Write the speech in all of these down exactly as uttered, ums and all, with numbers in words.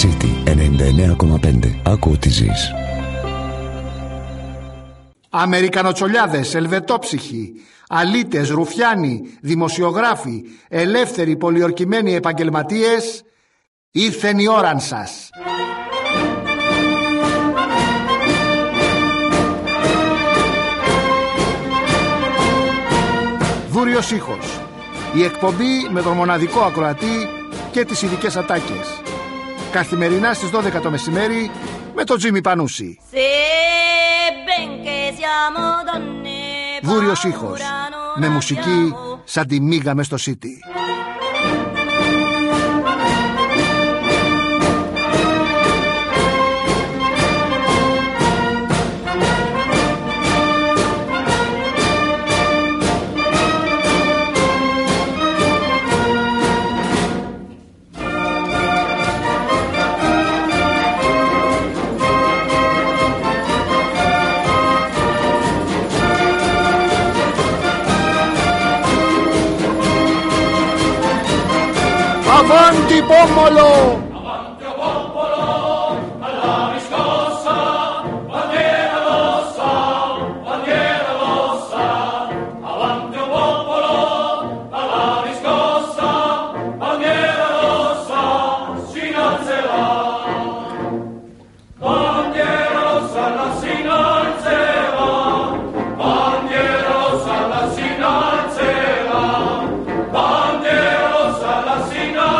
City ενενήντα εννέα κόμμα πέντε. Άκου ό,τι ζεις. Αμερικανοτσολιάδες, ελβετόψυχοι, αλήτες, ρουφιάνοι, δημοσιογράφοι, ελεύθεροι πολιορκημένοι επαγγελματίες, ήρθεν η ώραν σας. Δούριος ήχος. Η εκπομπή με τον μοναδικό ακροατή και τις ειδικές ατάκες. Καθημερινά στις δώδεκα το μεσημέρι με τον Τζίμι Πανούση. Δούριος ήχος. Με μουσική σαν τη μίγα μες στο City. Avanti Pomolo! Avanti o popolo, alla riscossa, bandiera rossa, bandiera rossa. Avanti o popolo, alla riscossa, bandiera rossa, si innalzerà. Bandiera rossa, la si innalzerà. Bandiera rossa, la si innalzerà. Bandiera rossa, la si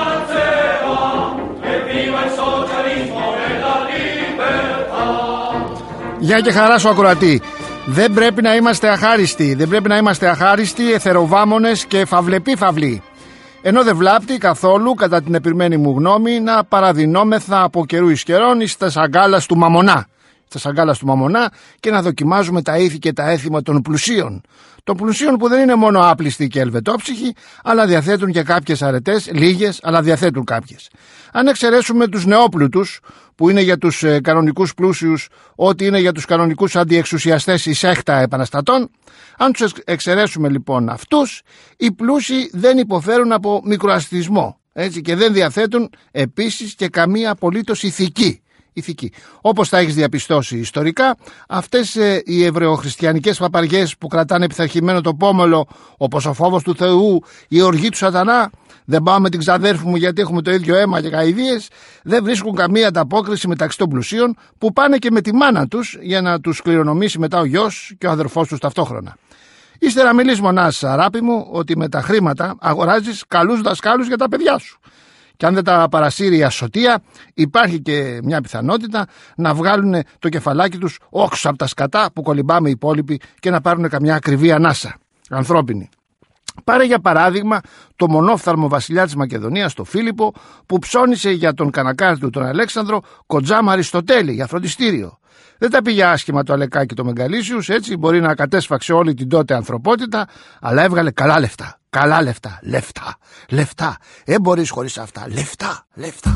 Γεια και χαρά σου ακροατή. Δεν πρέπει να είμαστε αχάριστοι. Δεν πρέπει να είμαστε αχάριστοι, εθεροβάμονες και φαυλεποί φαυλοί. Ενώ δεν βλάπτει καθόλου, κατά την επιρμένη μου γνώμη, να παραδεινόμεθα από καιρού εις καιρών στα σαγκάλας του Μαμονά. Στα σαγκάλας του Μαμονά και να δοκιμάζουμε τα ήθη και τα έθιμα των πλουσίων. Των πλουσίων που δεν είναι μόνο άπλιστοι και ελβετόψυχοι, αλλά διαθέτουν και κάποιες αρετές, λίγες, αλλά διαθέτουν κάποιες. Αν εξαιρέσουμε τους νεόπλουτους, που είναι για τους ε, κανονικούς πλούσιους, ό,τι είναι για τους κανονικούς αντιεξουσιαστές η σέχτα επαναστατών, αν τους εξαιρέσουμε λοιπόν αυτούς, οι πλούσιοι δεν υποφέρουν από μικροαστισμό, έτσι, και δεν διαθέτουν επίσης και καμία απολύτως ηθική. Ηθική. Όπως τα έχεις διαπιστώσει ιστορικά, αυτές ε, οι εβραιοχριστιανικές παπαριές που κρατάνε πειθαρχημένο το πόμολο, όπως ο φόβος του Θεού, η οργή του σατανά, δεν πάω με την ξαδέρφη μου γιατί έχουμε το ίδιο αίμα και καηδίες, δεν βρίσκουν καμία ανταπόκριση μεταξύ των πλουσίων που πάνε και με τη μάνα τους για να τους κληρονομήσει μετά ο γιος και ο αδερφός τους ταυτόχρονα. Ύστερα μιλείς μονάς, αγάπη μου, ότι με τα χρήματα αγοράζεις καλούς δασκάλους για τα παιδιά σου. Και αν δεν τα παρασύρει η ασωτεία, υπάρχει και μια πιθανότητα να βγάλουν το κεφαλάκι τους όξω από τα σκατά που κολυμπάμε οι υπόλοιποι και να πάρουν καμιά ακριβή ανάσα ανθρώπινη. Πάρε για παράδειγμα το μονόφθαλμο βασιλιά της Μακεδονίας, τον Φίλιππο, που ψώνισε για τον κανακάρι του τον Αλέξανδρο κοντζάμα Αριστοτέλη για φροντιστήριο. Δεν τα πήγε άσχημα το Αλεκάκι το Μεγαλίσιους, έτσι μπορεί να κατέσφαξε όλη την τότε ανθρωπότητα, αλλά έβγαλε καλά λεφτά. Καλά λεφτά, λεφτά, λεφτά. Δεν μπορείς χωρίς αυτά. Λεφτά, λεφτά.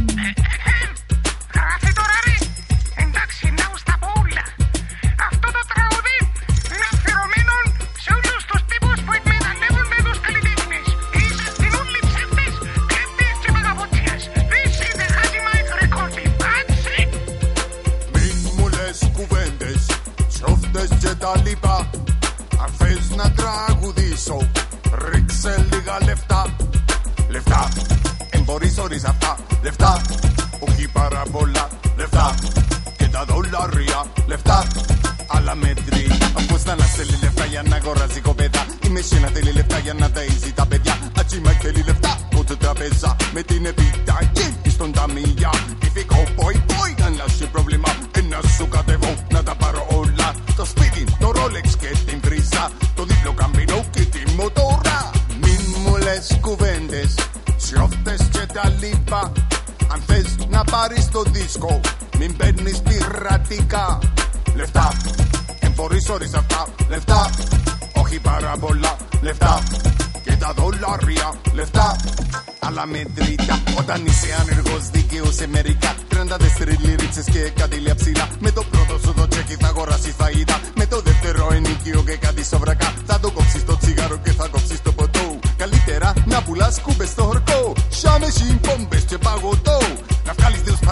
Γράφει τώρα ρε. Εντάξει, να στα πω όλα. Αυτό το τραγούδι είναι αφιερωμένο σε όλους τους τύπους που εκμεταλλεύουν με τους καλλιτέχνες. Είσαστε όλοι ψεύτες, κλέπτες και βαγαμπότσιες. This is the Haji Mike recording. That's it. Μην μου λες κουβέντες, σιώφτες και τα λοιπά. Αν θες να τραγουδήσω, ρίξε λίγα λεφτά. Λεφτά, εν μπορείς χωρίς αυτά. Λεφτά, όχι πάρα πολλά. Λεφτά, και τα δολάρια. Λεφτά, αλλά μέτρη. Πώς θα να στέλνει λεφτά για να αγοράζει κοπέδα. Η Μεσίνα θέλει λεφτά για να ταΐζει τα παιδιά. Ατσίμα θέλει λεφτά, πότε τραπέζα. Με την επιταγή στον ταμεία. Υφικό ποϊ ποϊ, αν λάσει πρόβλημα. Ένα σου κατεβώ να τα πάρω όλα. Το σπίτι, το Rolex και την πρίζα. Το δίπλο καμπινό και τη μοτόρα. Μην μου λες κουβέντες, σιώφτες και τα λοιπά. Αν θες να πάρεις το δίσκο, μην παίρνεις πειρατικά. Λεφτά, εν μπορείς χωρίς αυτά. Λεφτά, όχι πάρα πολλά. Λεφτά, και τα δολάρια. Λεφτά, αλλά μετρητά. Όταν είσαι άνεργος δικαίως σε μερικά. τριάντα τέσσερις λίριτσες και κάτι ψηλά. Με το πρώτο σου το τσέκι θα αγοράσεις φαΐτα. Με το δεύτερο ενοικείο και κάτι σοβρακά. Θα το κόψεις το τσιγάρο και θα κόψεις το ποτό. Καλύτερα να πουλάς κούμπες στο χορκό. Σάμε συμπόμπες και παγωτό. Να βγάλεις δύο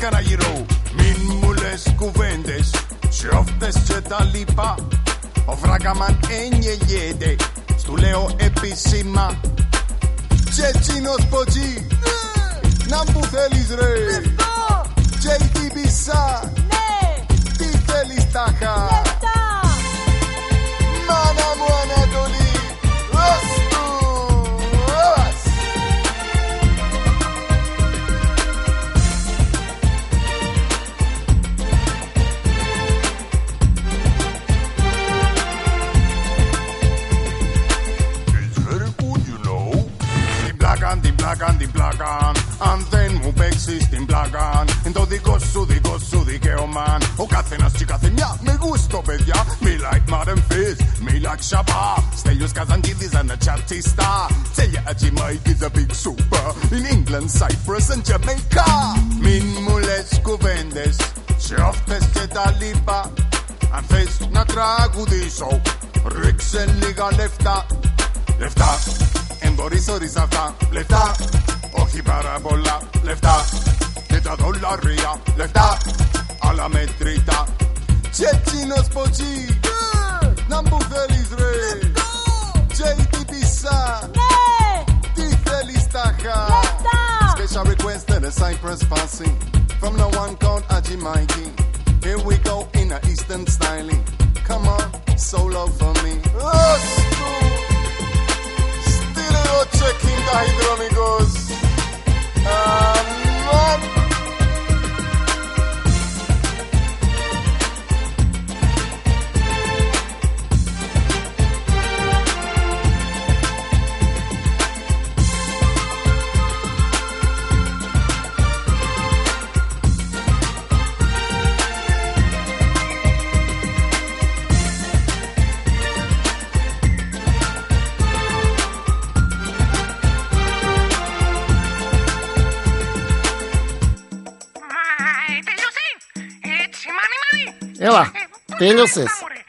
έκανα γύρω. Μην μου λες κουβέντες, σιώφτες και τα λοιπά. Ο Φράγκαμαν ενγελιέται, στου λέω επίσημα. Και εκείνος ποτζή, να μου θέλεις ρε. Και η τύπισσα, τι θέλεις τάχα. Μάνα μου Ανατολή, ως του, ως. Την πλάκαν, την πλάκαν. Αν δεν μου παίξεις την πλάκαν, είναι το δικό σου, δικό σου δικαίωμα. Ο καθένας και η καθεμιά με γούστο, παιδιά. Me like Madam Fizz, me like Shabba. Στέλιος Καζαντίδης and a chatty star. Τέλεια Jamaica is a big super. In England, Cyprus and Jamaica. Μην μου λες κουβέντες, σιώφτες και τα λοιπά. Αν θες να τραγουδήσω, ρίξε λίγα λεφτά. Λεφτά. Εν μπορείς χωρίς αυτά, λεφτά. Όχι πάρα πολλά, λεφτά. Και τα δολάρια, λεφτά. Αλλά μετρητά. Και εκείνος ποτσί, να μου θέλεις ρε. Και η τύπισσα, τι θέλεις τάχα. Special request to the Cyprus passing from the one called Aji Mikey. Here we go in a eastern styling. Come on, solo for me. Oh, checking the hydromicos. Amor. Έλα, τέλειωσες.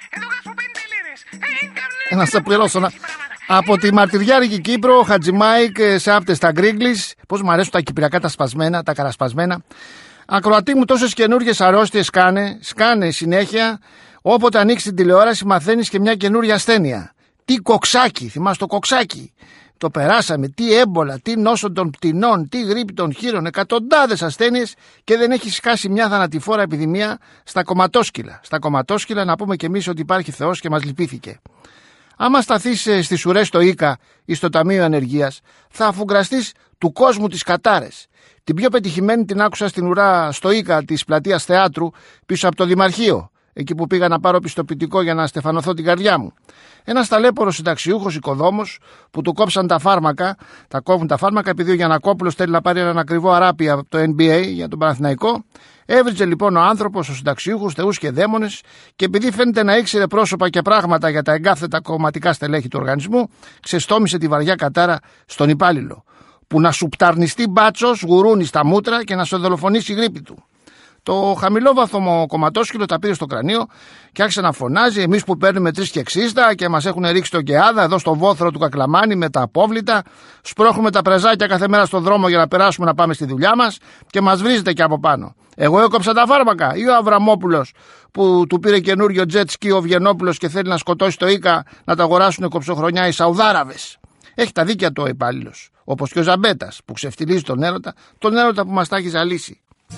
Να σε πληρώσω. Να... Από τη μαρτυριάρικη Κύπρο, ο Χατζημάικ σε άπτες τα γκρίγκλις. Πώς μου αρέσουν τα κυπριακά τα σπασμένα, τα καρασπασμένα. Ακροατή μου, τόσες καινούργιες αρρώστιες σκάνε, σκάνε συνέχεια. Όποτε ανοίξει την τηλεόραση, μαθαίνεις και μια καινούργια ασθένεια. Τι κοξάκι, θυμάσαι το κοξάκι. Το περάσαμε, τι έμπολα, τι νόσο των πτηνών, τι γρίπη των χείρων, εκατοντάδες ασθένειες και δεν έχει σκάσει μια θανατηφόρα επιδημία στα κομματόσκυλα. Στα κομματόσκυλα να πούμε κι εμείς ότι υπάρχει Θεός και μας λυπήθηκε. Άμα σταθείς στις ουρές στο ΙΚΑ ή στο Ταμείο Ανεργίας, θα αφουγκραστείς του κόσμου τις κατάρες. Την πιο πετυχημένη την άκουσα στην ουρά στο ΙΚΑ της πλατείας Θεάτρου πίσω από το Δημαρχείο, εκεί που πήγα να πάρω πιστοποιητικό για να στεφανωθώ την καρδιά μου. Ένας ταλέπορος συνταξιούχος οικοδόμος που του κόψαν τα φάρμακα, τα κόβουν τα φάρμακα επειδή ο Γιαννακόπουλος θέλει να πάρει έναν ακριβό αράπη από το N B A για τον Παναθηναϊκό. Έβριζε λοιπόν ο άνθρωπος, ο συνταξιούχος, θεούς και δαίμονες, και επειδή φαίνεται να ήξερε πρόσωπα και πράγματα για τα εγκάθετα κομματικά στελέχη του οργανισμού, ξεστόμησε τη βαριά κατάρα στον υπάλληλο. Που να σου πταρνιστεί μπάτσος, γουρούνι στα μούτρα και να σε δολοφονήσει η γρίπη του. Το χαμηλόβαθμο κομματόσκυλο τα πήρε στο κρανίο και άρχισε να φωνάζει: εμείς που παίρνουμε τρία και εξήντα και μας έχουν ρίξει τον Κεάδα εδώ στο βόθρο του Κακλαμάνη με τα απόβλητα, σπρώχνουμε τα πρεζάκια κάθε μέρα στον δρόμο για να περάσουμε να πάμε στη δουλειά μας και μας βρίζετε και από πάνω. Εγώ έκοψα τα φάρμακα ή ο Αβραμόπουλος που του πήρε καινούριο jet ski ο Βιενόπουλος και θέλει να σκοτώσει το ΙΚΑ να τα αγοράσουν κοψοχρονιά οι Σαουδάραβες? Έχει τα δίκια του ο υπάλληλος. Όπως και ο Ζαμπέτας που ξεφτιλίζει τον έρωτα, τον έρωτα που μας τα έχει ζαλίσει.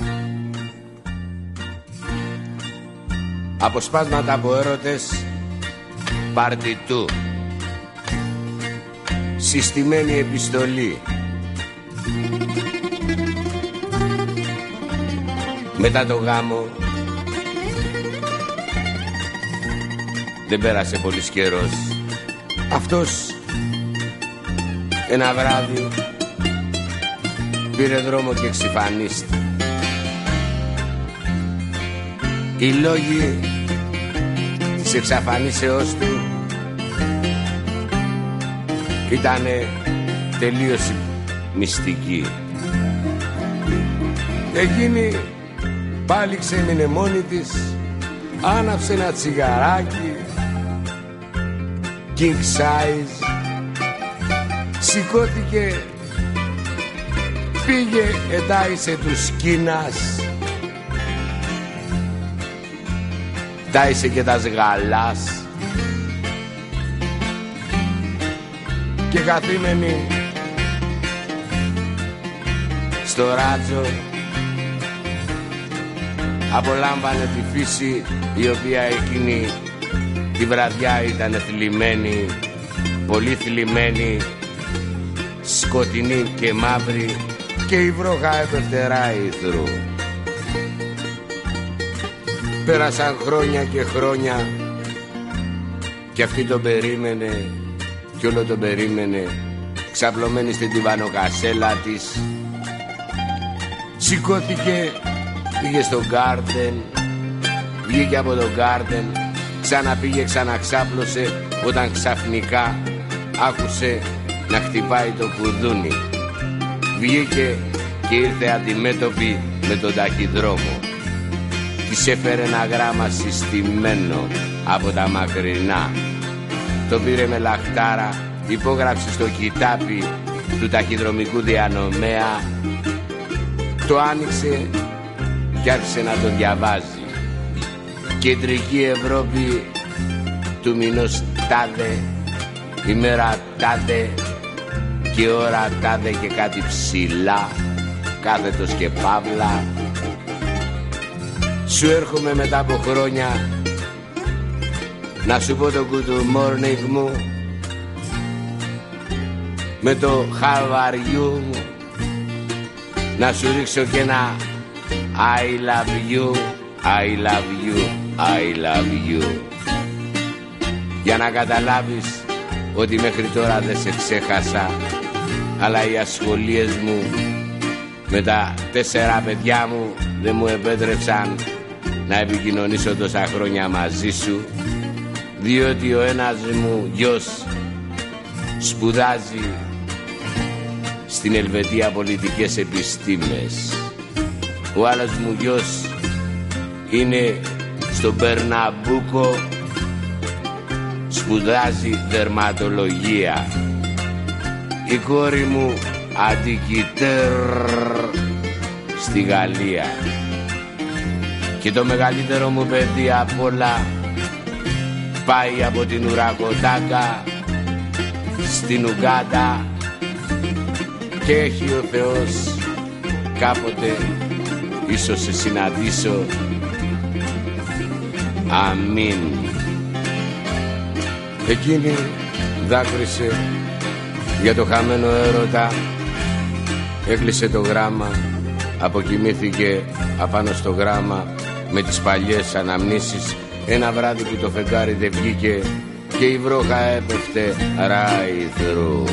Αποσπάσματα από έρωτες, πάρτι του. Συστημένη επιστολή. Μετά το γάμο δεν πέρασε πολύς καιρός. Αυτός ένα βράδυ πήρε δρόμο και εξυφανίστη. Οι λόγοι της εξαφανίσεώς του ήτανε τελείως μυστικοί. Εκείνη πάλι ξέμεινε μόνη της, άναψε ένα τσιγαράκι king size, σηκώθηκε, πήγε, ετάισε τους Κίνας τάισε και τα σγαλάς και καθήμενη στο ράτσο απολάμβανε τη φύση η οποία εκείνη τη βραδιά ήταν θλιμμένη, πολύ θλιμμένη, σκοτεινή και μαύρη και η βροχά έπεφτε ράηθρου. Πέρασαν χρόνια και χρόνια και αυτή τον περίμενε κι όλο τον περίμενε ξαπλωμένη στην τιβανοκασέλα της. Σηκώθηκε, πήγε στο γκάρντεν, βγήκε από το γκάρντεν, ξαναπήγε, ξαναξάπλωσε όταν ξαφνικά άκουσε να χτυπάει το κουδούνι. Βγήκε και ήρθε αντιμέτωπη με τον ταχυδρόμο. Της έφερε ένα γράμμα συστημένο από τα μακρινά. Το πήρε με λαχτάρα, υπόγραψε στο κοιτάπι του ταχυδρομικού διανομέα, το άνοιξε και άρχισε να το διαβάζει. Κεντρική Ευρώπη του μηνός τάδε, ημέρα τάδε και ώρα τάδε και κάτι ψηλά, κάθετος και παύλα. Σου έρχομαι μετά από χρόνια να σου πω το good morning μου με το how are you μου, να σου ρίξω και ένα I love you, I love you, I love you, για να καταλάβεις ότι μέχρι τώρα δεν σε ξέχασα, αλλά οι ασχολίες μου με τα τέσσερα παιδιά μου δεν μου επέτρεψαν να επικοινωνήσω τόσα χρόνια μαζί σου, διότι ο ένας μου γιος σπουδάζει στην Ελβετία πολιτικές επιστήμες, ο άλλος μου γιος είναι στο Περναμπούκο, σπουδάζει δερματολογία, η κόρη μου αντικειτέρ στη Γαλλία και το μεγαλύτερο μου παιδί απ' όλα πάει από την Ουρακοτάκα στην Ουγκάντα και έχει ο Θεός κάποτε ίσως σε συναντήσω. Αμήν. Εκείνη δάκρυσε για το χαμένο έρωτα, έκλεισε το γράμμα, αποκοιμήθηκε απάνω στο γράμμα με τις παλιές αναμνήσεις ένα βράδυ που το φεγγάρι δεν βγήκε και η βρόχα έπεφτε right through.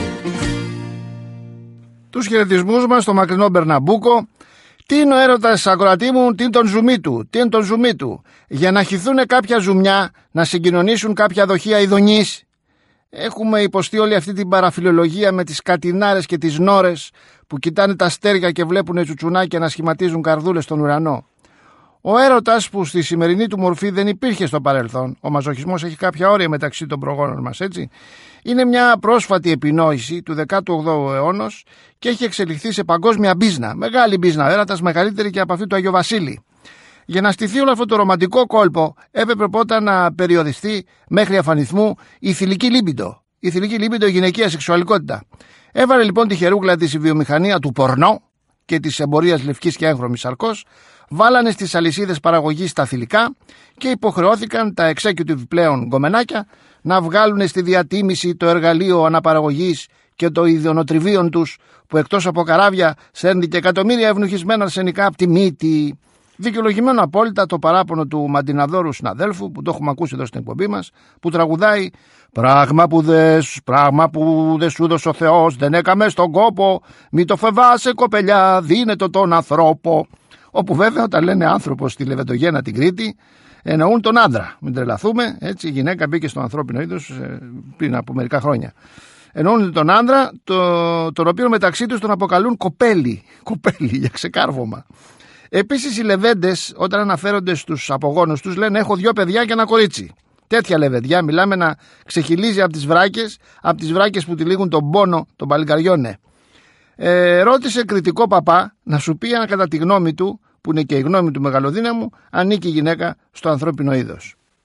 Τους χαιρετισμούς μας στο μακρινό Μπερναμπούκο. Τι είναι ο έρωτας, ακροατή μου, τι είναι τον ζουμί του, τι είναι τον ζουμί του, για να χυθούν κάποια ζουμιά, να συγκοινωνήσουν κάποια δοχεία ειδονής. Έχουμε υποστεί όλη αυτή την παραφιλολογία με τις κατινάρες και τις νόρες που κοιτάνε τα αστέρια και βλέπουν τσουτσουνάκια να σχηματίζουν καρδούλες στον ουρανό. Ο έρωτας που στη σημερινή του μορφή δεν υπήρχε στο παρελθόν, ο μαζοχισμός έχει κάποια όρια μεταξύ των προγόνων μας, έτσι, είναι μια πρόσφατη επινόηση του δέκατου όγδοου αιώνα και έχει εξελιχθεί σε παγκόσμια μπίζνα, μεγάλη μπίζνα, ο έρωτας μεγαλύτερη και από αυτή του Αγίου Βασίλη. Για να στηθεί όλο αυτό το ρομαντικό κόλπο έπρεπε πρώτα να περιοριστεί μέχρι αφανισμού η θηλυκή λίμπιντο, η θηλυκή λίμπιντο, η γυναικεία σεξουαλικότητα. Έβαλε λοιπόν τη χερούγκλα της η βιομηχανία του πορνό και της εμπορίας λευκής και έγχρωμης σαρκός, βάλανε στις αλυσίδες παραγωγής τα θηλυκά και υποχρεώθηκαν τα executive πλέον γκομενάκια να βγάλουν στη διατίμηση το εργαλείο αναπαραγωγής και το ιδιονοτριβίων τους, που εκτός από καράβια σέρνει και εκατομμύρια ευνουχισμένα αρσενικά από τη μύτη. Δικαιολογημένο απόλυτα το παράπονο του μαντιναδόρου συναδέλφου, που το έχουμε ακούσει εδώ στην εκπομπή μας, που τραγουδάει «Πράγμα που δε, πράγμα που δε σου δώσε ο Θεός, δεν έκαμε στον κόπο, μη το φοβάσαι κοπελιά, δίνε το τον ανθρώπο». Όπου βέβαια όταν λένε άνθρωπο στη Λεβεντογένα την Κρήτη εννοούν τον άντρα. Μην τρελαθούμε, έτσι η γυναίκα μπήκε στο ανθρώπινο είδος πριν από μερικά χρόνια. Εννοούν τον άντρα, το, τον οποίο μεταξύ τους τον αποκαλούν κοπέλι, κοπέλι για ξεκάρβωμα. Επίσης οι λεβέντες όταν αναφέρονται στους απογόνους τους λένε έχω δυο παιδιά και ένα κορίτσι. Τέτοια λεβεντιά, μιλάμε να ξεχυλίζει από τις βράκες, από τις βράκες που τυλίγουν τον πόνο των παλικαριών. Ε, ρώτησε κριτικό παπά να σου πει αν κατά τη γνώμη του, που είναι και η γνώμη του μεγαλοδύναμου, ανήκει η γυναίκα στο ανθρώπινο είδος.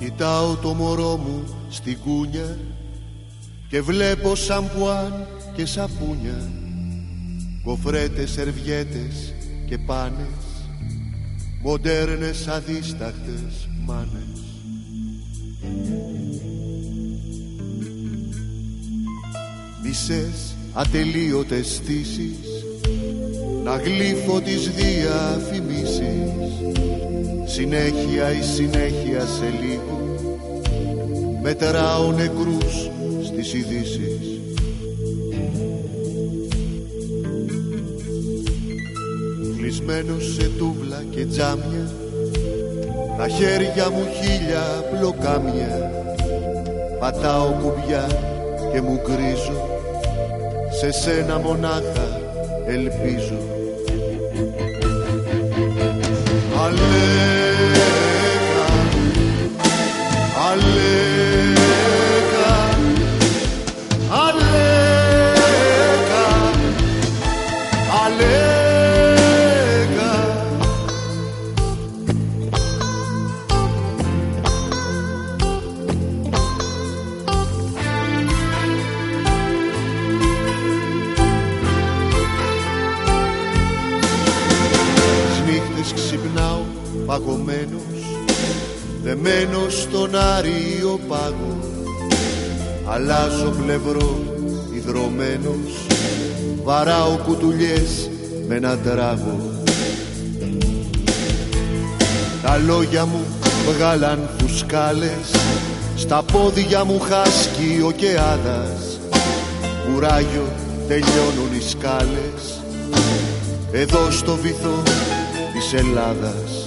Κοιτάω το μωρό μου στην κούνια και βλέπω σαμπουάν και σαπούνια, κοφρέτες, σερβιέτες και πάνες, μοντέρνες αδίσταχτες μάνες. Μισές ατελείωτες στήσεις να γλύφω τις διαφημίσεις, συνέχεια η συνέχεια σε λίγο μετράω νεκρούς στις ειδήσεις. Κλεισμένος σε τούβλα και τζάμια, τα χέρια μου χίλια μπλοκάμια, πατάω κουμπιά και μου γκρίζω, σε σένα μονάχα ελπίζω. Αλέγα, αλέγα, αλέγα, αλέγα. Ξυπνάω παγωμένος, δεμένος στον άριο πάγο, αλλάζω πλευρό υδρωμένος, βαράω κουτουλιές με έναν τράγο. Τα λόγια μου βγάλαν φουσκάλες, στα πόδια μου χάσκει ο κεάδας, κουράγιο τελειώνουν οι σκάλες, εδώ στο βυθό της Ελλάδας.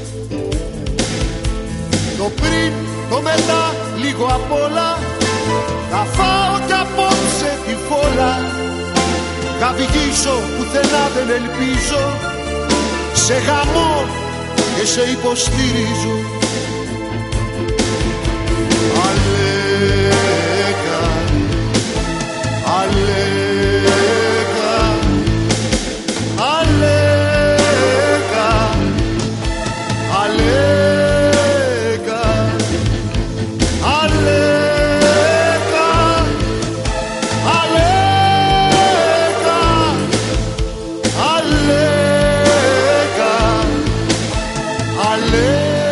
Το πριν, το μετά, λίγο απ' όλα, θα φάω κι απόψε τη φόλα. Θα βγήσω πουθενά δεν ελπίζω, σε γαμώ και σε υποστηρίζω. Αλέγα, αλέγα, αλέγα, αλέγα, αλέγα, αλέγα, αλέγα, αλέγα.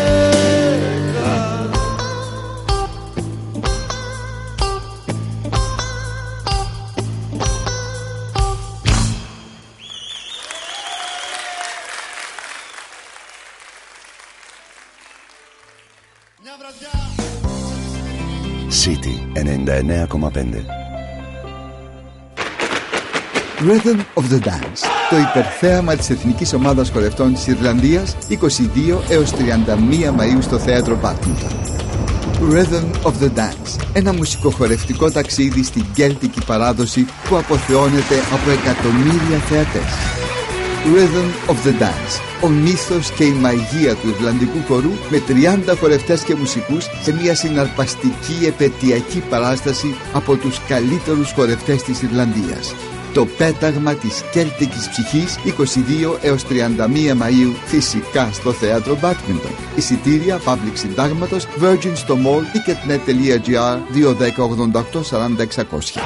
City ενενήντα εννέα κόμμα πέντε. Rhythm of the Dance, το υπερθέαμα της Εθνικής Ομάδας Χορευτών της Ιρλανδίας, είκοσι δύο έως τριάντα μία Μαΐου στο θέατρο Badminton. Rhythm of the Dance, ένα μουσικοχορευτικό ταξίδι στην κέλτικη παράδοση που αποθεώνεται από εκατομμύρια θεατές. Rhythm of the Dance, ο μύθος και η μαγεία του Ιρλανδικού χορού με τριάντα χορευτές και μουσικούς σε μια συναρπαστική επαιτειακή παράσταση από τους καλύτερους χορευτές της Ιρλανδίας. Το πέταγμα της κέλτικης ψυχής, είκοσι δύο έως τριάντα μία Μαΐου, φυσικά στο θέατρο Badminton. Εισιτήρια Public Συντάγματος, Virgin στο Mall, ticketnet.gr, δύο δέκα ογδόντα οκτώ σαράντα εξακόσια.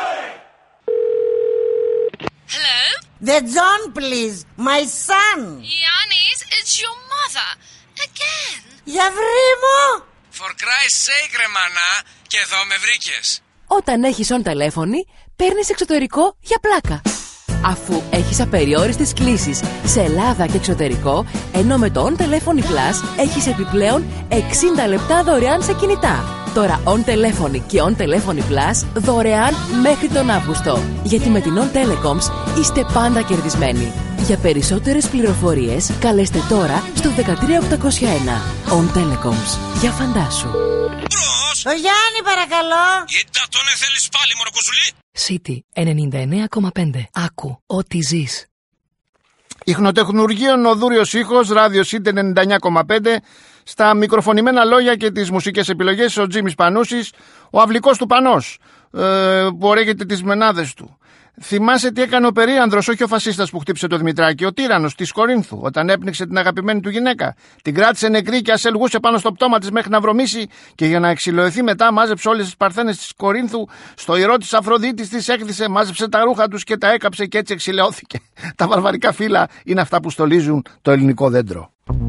The John, please. My son. Yannis, it's your mother. Again. Γιαβρί μου. For Christ's sake, ρε μανά, και εδώ με βρήκες. Όταν έχεις on τηλέφωνη, παίρνεις εξωτερικό για πλάκα. Αφού έχεις απεριόριστες κλήσεις σε Ελλάδα και εξωτερικό, ενώ με το On Telephony Plus έχεις επιπλέον εξήντα λεπτά δωρεάν σε κινητά. Τώρα On Telephony και On Telephony Plus δωρεάν μέχρι τον Αύγουστο. Γιατί με την On Telecoms είστε πάντα κερδισμένοι. Για περισσότερες πληροφορίες καλέστε τώρα στο δεκατρία οκτακόσια ένα. On Telecoms. Για φαντάσου. Το Γιάννη παρακαλώ. Κοίτα τον θέλεις πάλι μωροκοσουλή. City ενενήντα εννέα κόμμα πέντε. Άκου ό,τι ζεις. Ιχνοτεχνουργείο Νοδούριος ήχος, ράδιο City ενενήντα εννέα κόμμα πέντε. Στα μικροφωνημένα λόγια και τις μουσικές επιλογές ο Τζίμις Πανούσης, ο αυλικός του Πανός. ε, που ωραίγεται τις μενάδες του. Θυμάσαι τι έκανε ο περίανδρος, όχι ο φασίστας που χτύπησε το Δημητράκη, ο τύραννος της Κορίνθου, όταν έπνιξε την αγαπημένη του γυναίκα. Την κράτησε νεκρή και ασελγούσε πάνω στο πτώμα της μέχρι να βρωμίσει, και για να εξηλαιωθεί μετά μάζεψε όλες τις παρθένες της Κορίνθου στο ηρώ της Αφροδίτης, της έκθισε, μάζεψε τα ρούχα τους και τα έκαψε και έτσι εξηλαιώθηκε. Τα βαρβαρικά φύλλα είναι αυτά που στολίζουν το ελληνικό δέντρο.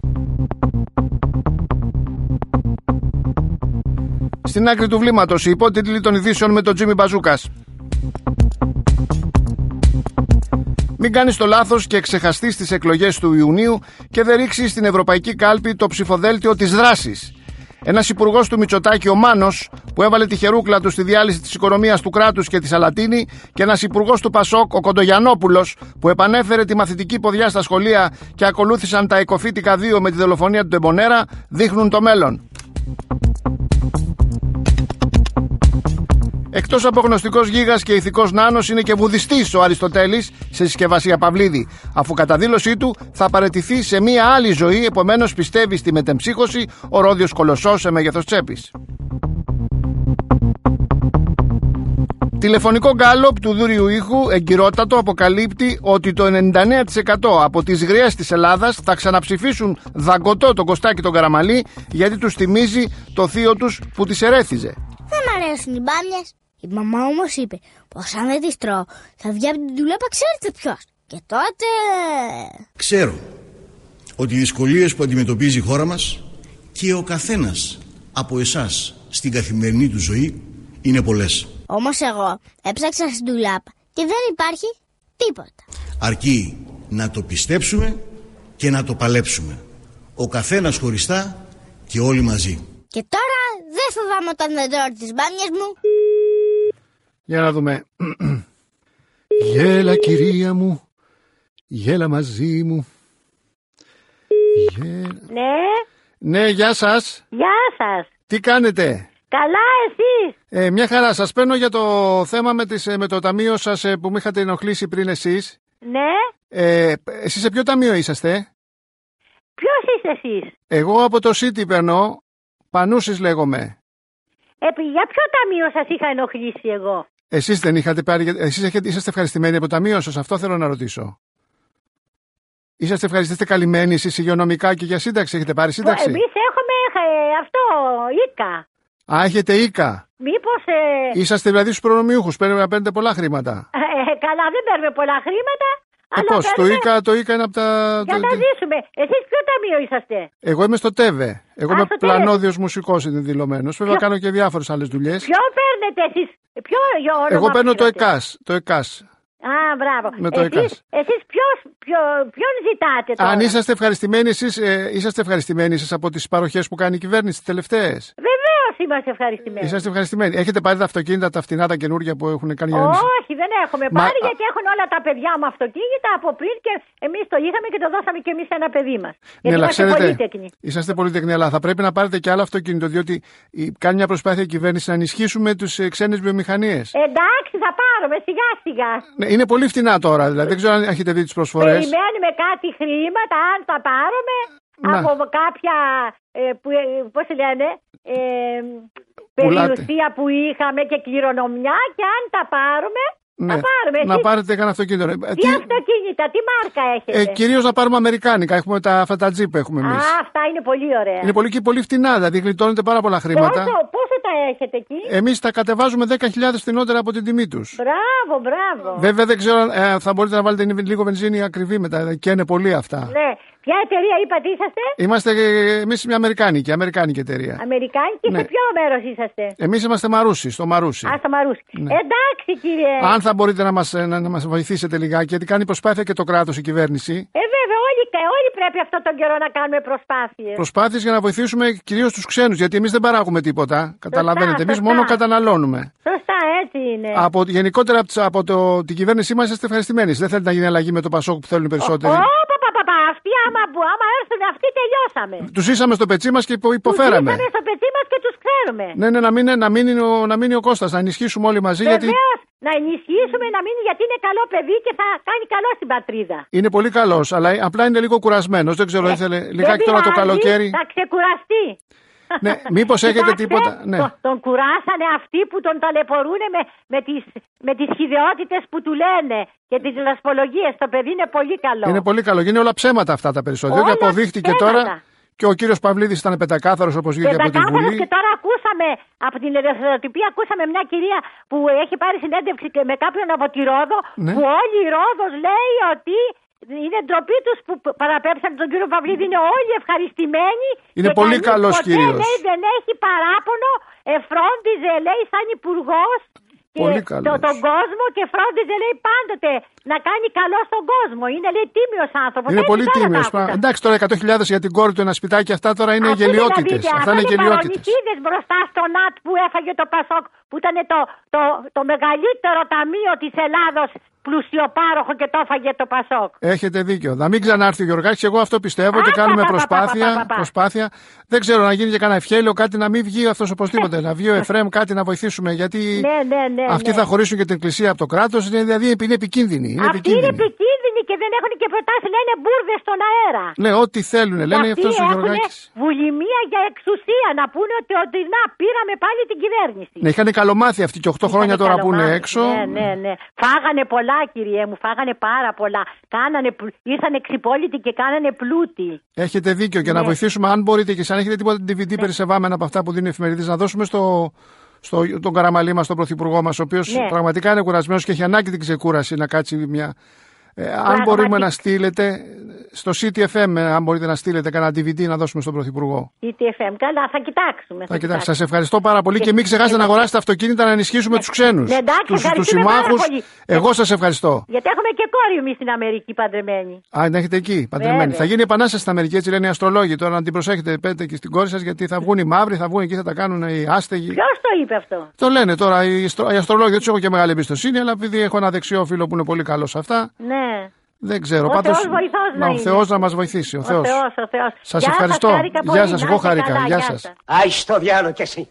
Στην άκρη του βλήματος, οι υπότιτλοι των ειδήσεων με τον Τζίμι Μπαζούκας. Μην κάνεις το λάθος και ξεχαστείς τις εκλογές του Ιουνίου και δεν ρίξεις στην ευρωπαϊκή κάλπη το ψηφοδέλτιο της δράσης. Ένας υπουργός του Μητσοτάκη, ο Μάνος, που έβαλε τη χερούκλα του στη διάλυση της οικονομίας του κράτους και τη Σαλατίνη, και ένας υπουργός του Πασόκ, ο Κοντογιαννόπουλος, που επανέφερε τη μαθητική ποδιά στα σχολεία και ακολούθησαν τα Εκοφήτικα δύο με τη δολοφονία του Ντεμπονέρα, δείχνουν το μέλλον. Εκτός από γνωστικός γίγας και ηθικός νάνος, είναι και βουδιστής ο Αριστοτέλης σε συσκευασία Παυλίδη, αφού κατά δήλωσή του θα παραιτηθεί σε μία άλλη ζωή, επομένως πιστεύει στη μετεμψύχωση ο Ρόδιος Κολοσσός σε μέγεθος τσέπης. Τηλεφωνικό γκάλοπ του δούριου ήχου εγκυρότατο αποκαλύπτει ότι το ενενήντα εννέα τοις εκατό από τις γριές της Ελλάδας θα ξαναψηφίσουν δαγκωτό τον Κωστάκη τον Καραμαλή, γιατί τους θυμίζει το θείο τους που τις ερέθιζε. Δεν μ' αρέσουν οι μπάμιες. Η μαμά όμως είπε πως αν δεν τις τρώω θα βγει από την τουλέπα, ξέρετε ποιος. Και τότε... Ξέρω ότι οι δυσκολίες που αντιμετωπίζει η χώρα μας και ο καθένας από εσάς στην καθημερινή του ζωή είναι πολλές. Όμως εγώ έψαξα στην τουλάπα και δεν υπάρχει τίποτα. Αρκεί να το πιστέψουμε και να το παλέψουμε. Ο καθένας χωριστά και όλοι μαζί. Και τώρα δεν φοβάμαι όταν δεν τρώω τις μπάμιες μου. Για να δούμε. Γέλα κυρία μου, γέλα μαζί μου. Γέλα... Ναι. Ναι, γεια σας. Γεια σας. Τι κάνετε? Καλά, εσείς? Ε, μια χαρά. Σας παίρνω για το θέμα με, τις, με το ταμείο σας που με είχατε ενοχλήσει πριν εσείς. Ναι. Ε, εσείς σε ποιο ταμείο είσαστε? Ποιος είστε εσείς? Εγώ από το City παίρνω. Πανούσης λέγομαι. Ε, για ποιο ταμείο σας είχα ενοχλήσει εγώ? Εσείς δεν είχατε πάρει, εσείς έχετε, είσαστε ευχαριστημένοι από το ταμείο σας, αυτό θέλω να ρωτήσω. Είσαστε ευχαριστήστε καλυμμένοι εσείς υγειονομικά και για σύνταξη, έχετε πάρει σύνταξη? Εμείς έχουμε ε, αυτό, ίκα. Α, έχετε ίκα. Μήπως... Ε... Είσαστε δηλαδή στους προνομιούχους, πρέπει να παίρνετε πολλά χρήματα. Ε, ε, καλά, δεν παίρνουμε πολλά χρήματα. Ε, πώς, το ίκα, το ίκα είναι από τα... Για να ζήσουμε. Εσείς ποιο ταμείο είσαστε? Εγώ είμαι στο ΤΕΒΕ. Εγώ είμαι πλανόδιος μουσικός δηλωμένος. Βέβαια κάνω και διάφορες άλλες δουλειές. Ποιο παίρνετε εσείς? Ποιο όνομα? Εγώ παίρνω το ΕΚΑΣ. Το ΕΚΑΣ. Α, μπράβο. Με το εσείς, εσείς ποιος, ποιο, ποιον ζητάτε τώρα? Αν είσαστε ευχαριστημένοι εσείς, ε, είσαστε ευχαριστημένοι εσείς από τις παροχές που κάνει η κυβέρνηση τις τελευταίες? Βεβαίως είμαστε ευχαριστημένοι. Είσαστε ευχαριστημένοι. Έχετε πάρει τα αυτοκίνητα, τα φτηνά, τα καινούργια που έχουν κάνει? Όχι, δεν έχουμε Μα... πάρει, γιατί έχουν όλα τα παιδιά μου αυτοκίνητα από πριν και εμείς το είχαμε και το δώσαμε και εμείς σε ένα παιδί μας. Γιατί ναι, είμαστε ξέρετε, πολύτεκνοι. Είσαστε πολύτεκνοι, αλλά θα πρέπει να πάρετε και άλλο αυτοκίνητο, διότι κάνει μια προσπάθεια η κυβέρνηση να ενισχύσουμε τους ξένες βιομηχανίες. Εντάξει, θα πάρουμε σιγά σιγά. Ναι, είναι πολύ φτηνά τώρα, δηλαδή δεν ξέρω αν έχετε δει τις προσφορές. Περιμένουμε κάτι χρήματα, αν τα πάρουμε να. από κάποια, ε, που, ε, πώς λένε, ε, περιουσία που είχαμε και κληρονομιά, και αν τα πάρουμε, ναι, θα πάρουμε. Να εσείς... πάρετε κανένα αυτοκίνητο. Τι, τι αυτοκίνητα, τι μάρκα έχετε? Ε, κυρίως να πάρουμε αμερικάνικα, έχουμε τα, αυτά τα τζιπ έχουμε εμείς. Α, αυτά είναι πολύ ωραία. Είναι πολύ, και πολύ φτηνά, δηλαδή γλιτώνετε πάρα πολλά χρήματα. Πόσο, πόσο τα έχετε εκεί? Εμείς τα κατεβάζουμε δέκα χιλιάδες φθηνότερα από την τιμή τους. Μπράβο, μπράβο. Βέβαια δεν ξέρω, ε, θα μπορείτε να βάλετε λίγο βενζίνη ακριβή μετά, και είναι πολύ αυτά. Ναι. Ποια εταιρεία είπατε είσαστε? Είμαστε εμείς μια αμερικάνικη, αμερικάνικη εταιρεία. Αμερικάνικη, ναι. Σε ποιο μέρος είσαστε? Εμείς είμαστε Μαρούσι, στο Μαρούσι. Α, στο Μαρούσι. Ναι. Εντάξει, κύριε. Αν θα μπορείτε να μας, να, να μας βοηθήσετε λιγάκι, γιατί κάνει προσπάθεια και το κράτος, η κυβέρνηση. Ε, βέβαια, όλοι, όλοι πρέπει αυτόν τον καιρό να κάνουμε προσπάθειες. Προσπάθειες για να βοηθήσουμε κυρίως τους ξένους, γιατί εμείς δεν παράγουμε τίποτα. Καταλαβαίνετε, εμείς μόνο καταναλώνουμε. Σωστά, έτσι είναι. Από, γενικότερα από το, την κυβέρνησή μας είστε ευχαριστημένοι. Δεν θέλετε να γίνει αλλαγή με το Πασόκ που θέλουν οι περισσότεροι? Oh, αυτοί άμα, άμα έρθουν αυτοί τελειώσαμε. Τους είσαμε στο πετσί μας και υποφέραμε. Τους είσαμε στο πετσί μας και τους ξέρουμε. Ναι, ναι, να μείνει, να μείνει, ο, να μείνει ο Κώστας, να ενισχύσουμε όλοι μαζί. Βεβαίως, γιατί... να ενισχύσουμε, να μείνει, γιατί είναι καλό παιδί και θα κάνει καλό στην πατρίδα. Είναι πολύ καλός, αλλά απλά είναι λίγο κουρασμένος. Δεν ξέρω, ε, ήθελε λιγάκι τώρα το καλοκαίρι. Θα ξεκουραστεί. Ναι, μήπως έχετε τίποτα. Ναι. Το, τον κουράσανε αυτοί που τον ταλαιπωρούν με, με τις, με τις χυδαιότητες που του λένε και τις λασπολογίες. Το παιδί είναι πολύ καλό. Είναι πολύ καλό. Είναι όλα ψέματα αυτά τα περισσότερα. Και αποδείχτηκε τώρα και ο κύριος Παυλίδης ήταν πεντακάθαρος όπως βγήκε από την Βουλή. Και τώρα ακούσαμε από την ελευθεροτυπία, ακούσαμε μια κυρία που έχει πάρει συνέντευξη με κάποιον από τη Ρόδο, ναι. που όλη η Ρόδος λέει ότι είναι ντροπή τους που παραπέμψαν τον κύριο Παυλίδη, είναι όλοι ευχαριστημένοι. Είναι και πολύ καλός κύριος. Λέει, δεν έχει παράπονο, εφρόντιζε λέει σαν υπουργός το, τον κόσμο και φρόντιζε λέει πάντοτε να κάνει καλό στον κόσμο. Είναι λέει τίμιος άνθρωπος. Είναι πολύ τίμιος. Εντάξει τώρα εκατό χιλιάδες για την κόρη του, ένα σπιτάκι, αυτά τώρα είναι γελιότητες. Αυτά είναι γελιότητες. Μπροστά στο ΝΑΤ που έφαγε το Πασόκ, που ήταν το, το, το μεγαλύτερο ταμείο της Ελλάδος, πλουσιοπάροχο, και το έφαγε το Πασόκ. Έχετε δίκιο. Να μην ξανάρθει ο Γιωργάκης, εγώ αυτό πιστεύω, και κάνουμε προσπάθεια, προσπάθεια. Δεν ξέρω, να γίνει και κανένα ευχέλαιο, κάτι να μην βγει αυτός οπωσδήποτε. Να βγει ο Εφραίμ, κάτι να βοηθήσουμε. Γιατί ναι, ναι, ναι, αυτοί ναι. θα χωρίσουν και την Εκκλησία από το κράτος. Δηλαδή είναι επικίνδυνοι. Είναι αυτοί είναι επικίνδυνοι και δεν έχουν και προτάσεις. Λένε μπουρδες στον αέρα. Ναι, ό,τι θέλουν. Λένε αυτός ο Γιωργάκης. Βουλημία για εξουσία. Να πούνε ότι, ότι να πήραμε πάλι την κυβέρνηση. Ναι, είχαν καλομάθει αυτοί και οκτώ χρόνια τώρα που είναι έξω. Ναι, ναι, ναι. Φάγανε πολλά, κυριέ μου. Φάγανε πάρα πολλά. Κάνανε, ήρθαν εξυπόλυτοι και κάνανε πλούτη. Έχετε δίκιο. Και ναι. να βοηθήσουμε, αν μπορείτε και αν έχετε τίποτα ντι βι ντι ναι. περισεβάμενα από αυτά που δίνουν οι εφημερίδες, να δώσουμε στο, στο, τον Καραμαλή μας, τον πρωθυπουργό μας, ο οποίος ναι. πραγματικά είναι κουρασμένος και έχει ανάγκη την ξεκούραση να κάτσει μια. Ε, αν μπορούμε να στείλετε στο σι τι εφ εμ, αν μπορείτε να στείλετε κανένα ντι βι ντι να δώσουμε στον Πρωθυπουργό. σι τι εφ εμ, καλά, θα κοιτάξουμε. Θα κοιτάξουμε. Σας ευχαριστώ πάρα πολύ και, και μην ξεχάσετε και... να αγοράσετε αυτοκίνητα, να ενισχύσουμε ναι. τους ξένους. Ναι, εντάξει, τους, τους συμμάχους. Εγώ σας ευχαριστώ. Γιατί έχουμε και κόρη εμείς στην Αμερική παντρεμένη. Α, να έχετε εκεί παντρεμένη. Βέβαια. Θα γίνει επανάσταση στην Αμερική, έτσι λένε οι αστρολόγοι. Τώρα να την προσέχετε, πέτε και στην κόρη σας, γιατί θα βγουν οι μαύροι, θα βγουν εκεί, θα τα κάνουν οι άστεγοι. Ποιος το είπε αυτό? Το λένε τώρα οι, οι αστρολόγοι, δεν τους έχω και μεγάλη εμπιστοσύνη, αλλά επειδή έχω ένα δεξιό φίλο που είναι πολύ καλό σε αυτά. Ναι. Δεν ξέρω. Ο Πάντως, Θεός βοηθός να ο Θεός να μας βοηθήσει. Ο, ο Θεός. Θεός, ο Θεός. Σας Γεια ευχαριστώ. Σας, Γεια σας, εγώ χάρηκα. Γεια σας. Άι στο διάλο κι εσύ.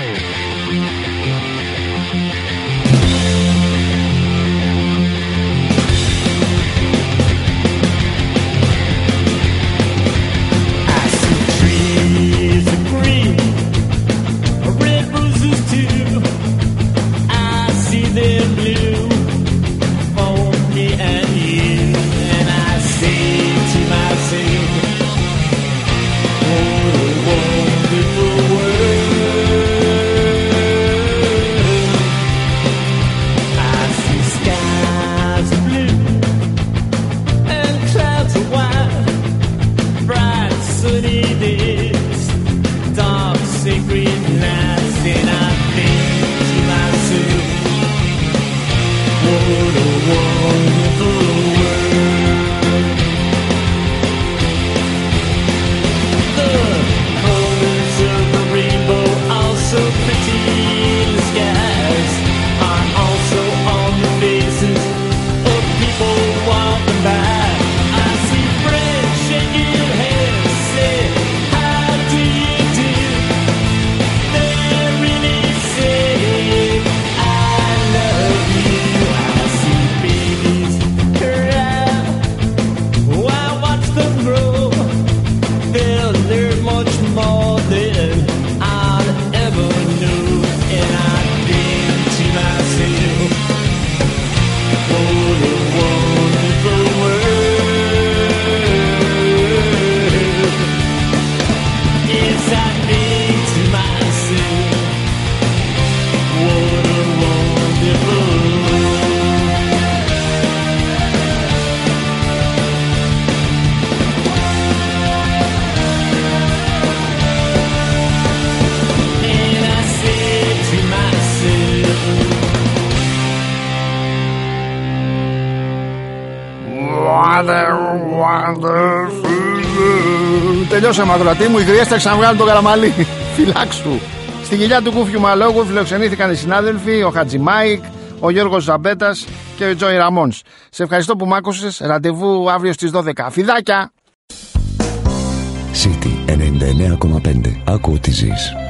Τελειώσαμε, ακροατή μου. Οι γριές θα ξαναβγάλουν τον Καραμαλή. Φυλάξου. Στη κοιλιά του Κούφιου Μαλόγου φιλοξενήθηκαν οι συνάδελφοι, ο Χατζη Μάικ, ο Γιώργος Ζαμπέτας και ο Τζόι Ραμόνς. Σε ευχαριστώ που μ' άκουσες. Ραντεβού αύριο στις δώδεκα. Φιδάκια! City ενενήντα εννέα κόμμα πέντε. Άκου τι ζεις.